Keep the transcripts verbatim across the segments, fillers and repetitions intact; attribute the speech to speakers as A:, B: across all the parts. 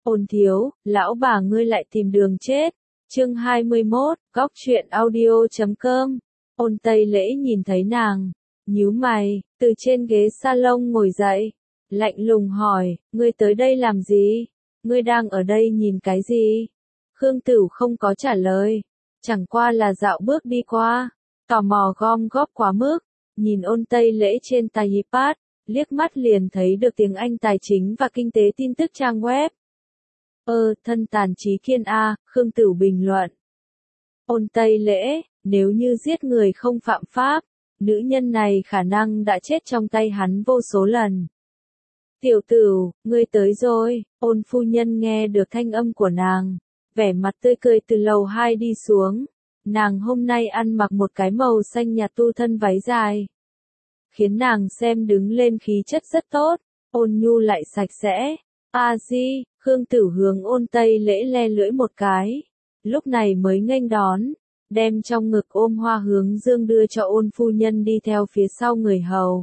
A: Ôn thiếu, lão bà ngươi lại tìm đường chết. Chương hai mươi mốt, góc truyện audio chấm com. Ôn Tây Lễ nhìn thấy nàng, nhíu mày, từ trên ghế salon ngồi dậy, lạnh lùng hỏi, ngươi tới đây làm gì? Ngươi đang ở đây nhìn cái gì? Khương Tửu không có trả lời, chẳng qua là dạo bước đi qua, tò mò gom góp quá mức, nhìn Ôn Tây Lễ trên tay iPad, liếc mắt liền thấy được tiếng Anh tài chính và kinh tế tin tức trang web. Ơ, thân tàn trí kiên a, Khương Tửu bình luận. Ôn Tây Lễ, nếu như giết người không phạm pháp, nữ nhân này khả năng đã chết trong tay hắn vô số lần. Tiểu Tửu, ngươi tới rồi. Ôn phu nhân nghe được thanh âm của nàng, vẻ mặt tươi cười từ lầu hai đi xuống. Nàng hôm nay ăn mặc một cái màu xanh nhạt tu thân váy dài, khiến nàng xem đứng lên khí chất rất tốt, ôn nhu lại sạch sẽ. A Di, Khương Tửu hướng Ôn Tây Lễ le lưỡi một cái, lúc này mới nghênh đón, đem trong ngực ôm hoa hướng dương đưa cho ôn phu nhân đi theo phía sau người hầu.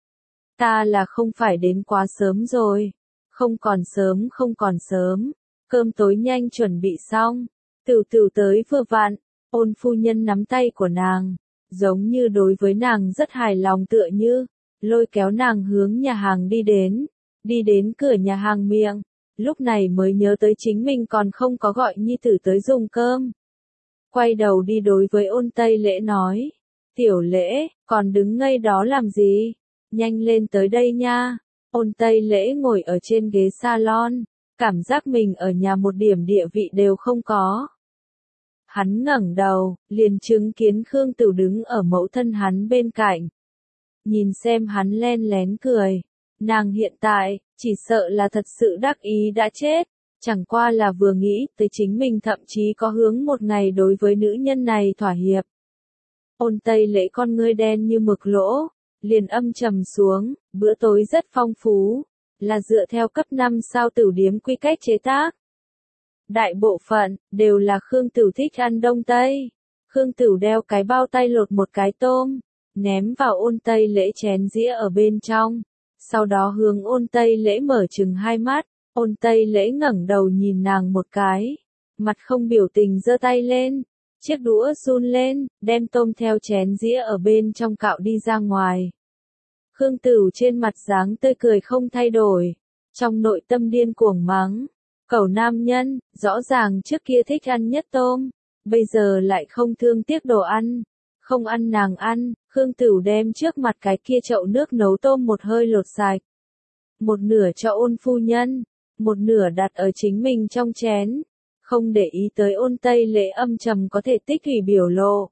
A: Ta là không phải đến quá sớm rồi, không còn sớm không còn sớm, cơm tối nhanh chuẩn bị xong, Tửu Tửu tới vừa vặn. Ôn phu nhân nắm tay của nàng, giống như đối với nàng rất hài lòng tựa như, lôi kéo nàng hướng nhà hàng đi đến, đi đến cửa nhà hàng miệng, lúc này mới nhớ tới chính mình còn không có gọi nhi tử tới dùng cơm. Quay đầu đi đối với Ôn Tây Lễ nói, Tiểu Lễ, còn đứng ngây đó làm gì? Nhanh lên tới đây nha. Ôn Tây Lễ ngồi ở trên ghế salon, cảm giác mình ở nhà một điểm địa vị đều không có. Hắn ngẩng đầu, liền chứng kiến Khương Tửu đứng ở mẫu thân hắn bên cạnh. Nhìn xem hắn len lén cười, nàng hiện tại, chỉ sợ là thật sự đắc ý đã chết, chẳng qua là vừa nghĩ tới chính mình thậm chí có hướng một ngày đối với nữ nhân này thỏa hiệp. Ôn Tây Lễ con ngươi đen như mực lỗ, liền âm trầm xuống, bữa tối rất phong phú, là dựa theo cấp năm sao tửu điếm quy cách chế tác. Đại bộ phận, đều là Khương Tửu thích ăn đông tây. Khương Tửu đeo cái bao tay lột một cái tôm, ném vào Ôn Tây Lễ chén dĩa ở bên trong. Sau đó hướng Ôn Tây Lễ mở trừng hai mắt, Ôn Tây Lễ ngẩng đầu nhìn nàng một cái, mặt không biểu tình giơ tay lên, chiếc đũa run lên, đem tôm theo chén dĩa ở bên trong cạo đi ra ngoài. Khương Tửu trên mặt dáng tươi cười không thay đổi, trong nội tâm điên cuồng mắng. Cẩu nam nhân, rõ ràng trước kia thích ăn nhất tôm, bây giờ lại không thương tiếc đồ ăn, không ăn nàng ăn. Khương Tửu đem trước mặt cái kia chậu nước nấu tôm một hơi lột sạch. Một nửa cho Ôn phu nhân, một nửa đặt ở chính mình trong chén, không để ý tới Ôn Tây Lễ âm trầm có thể tích hủy biểu lộ.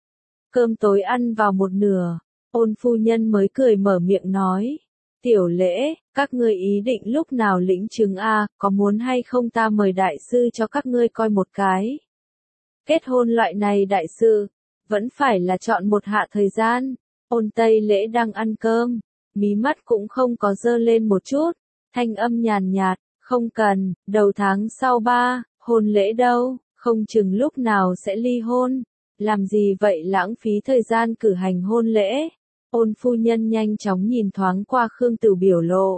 A: Cơm tối ăn vào một nửa, Ôn phu nhân mới cười mở miệng nói. Tiểu Lễ, các ngươi ý định lúc nào lĩnh chứng a, có muốn hay không ta mời đại sư cho các ngươi coi một cái. Kết hôn loại này đại sư, vẫn phải là chọn một hạ thời gian. Ôn Tây Lễ đang ăn cơm, mí mắt cũng không có dơ lên một chút, thanh âm nhàn nhạt, không cần, đầu tháng sau ba, hôn lễ đâu, không chừng lúc nào sẽ ly hôn, làm gì vậy lãng phí thời gian cử hành hôn lễ. Ôn phu nhân nhanh chóng nhìn thoáng qua Khương Tửu biểu lộ.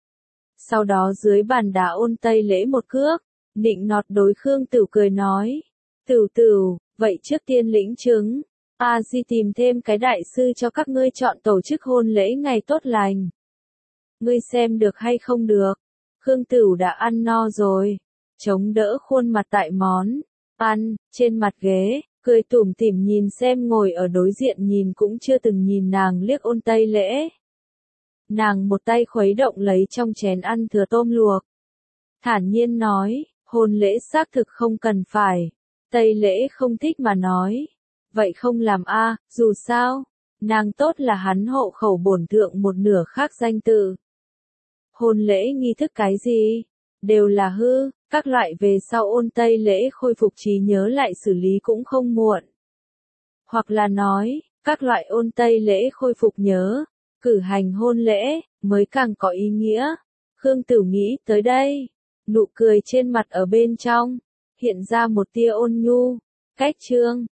A: Sau đó dưới bàn đá Ôn Tây Lễ một cước, nịnh nọt đối Khương Tửu cười nói. Tửu Tửu, vậy trước tiên lĩnh chứng, A Di tìm thêm cái đại sư cho các ngươi chọn tổ chức hôn lễ ngày tốt lành. Ngươi xem được hay không được? Khương Tửu đã ăn no rồi, chống đỡ khuôn mặt tại món ăn, trên mặt ghế. Cười tủm tỉm nhìn xem ngồi ở đối diện nhìn cũng chưa từng nhìn nàng liếc Ôn Tây Lễ. Nàng một tay khuấy động lấy trong chén ăn thừa tôm luộc. Thản nhiên nói, hôn lễ xác thực không cần phải. Tây Lễ không thích mà nói. Vậy không làm a, dù sao, nàng tốt là hắn hộ khẩu bổn thượng một nửa khác danh tự. Hôn lễ nghi thức cái gì? Đều là hư. Các loại về sau Ôn Tây Lễ khôi phục trí nhớ lại xử lý cũng không muộn. Hoặc là nói, các loại Ôn Tây Lễ khôi phục nhớ, cử hành hôn lễ, mới càng có ý nghĩa. Khương Tửu nghĩ tới đây, nụ cười trên mặt ở bên trong, hiện ra một tia ôn nhu. Cách chương,